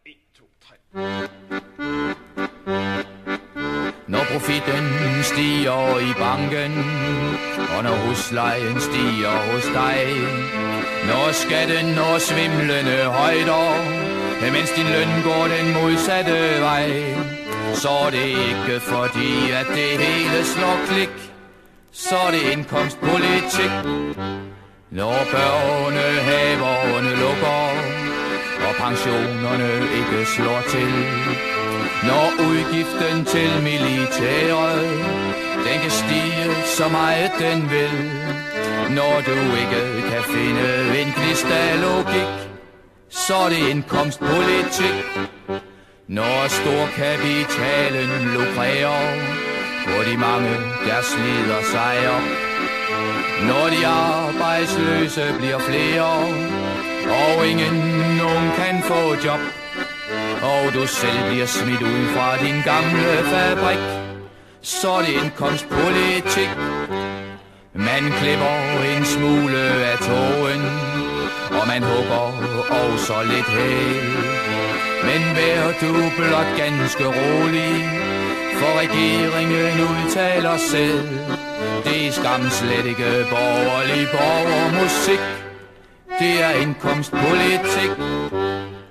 1, 2, 3. Når profitten stiger i banken, og når huslejen stiger hos dig, når skatten når svimlende højder, mens din løn går den modsatte vej, så er det ikke fordi, at det hele slår klik, så er det indkomstpolitik. Når børnehaverne lukker, og pensionerne ikke slår til, når udgiften til militæret, den kan stige så meget den vil, når du ikke kan finde en gnist af logik, så er det indkomstpolitik. Når storkapitalen lukrerer på de mange, der slider sejr, når de arbejdsløse bliver flere, og nogen kan få job, og du selv bliver smidt ud fra din gamle fabrik, så er det indkomstpolitik. Man klipper en smule af tågen, og man hugger også lidt hæl. Men vær du blot ganske rolig, for regeringen udtaler selv, det er skam slet ikke borgerlig borgermusik, det er indkomstpolitik.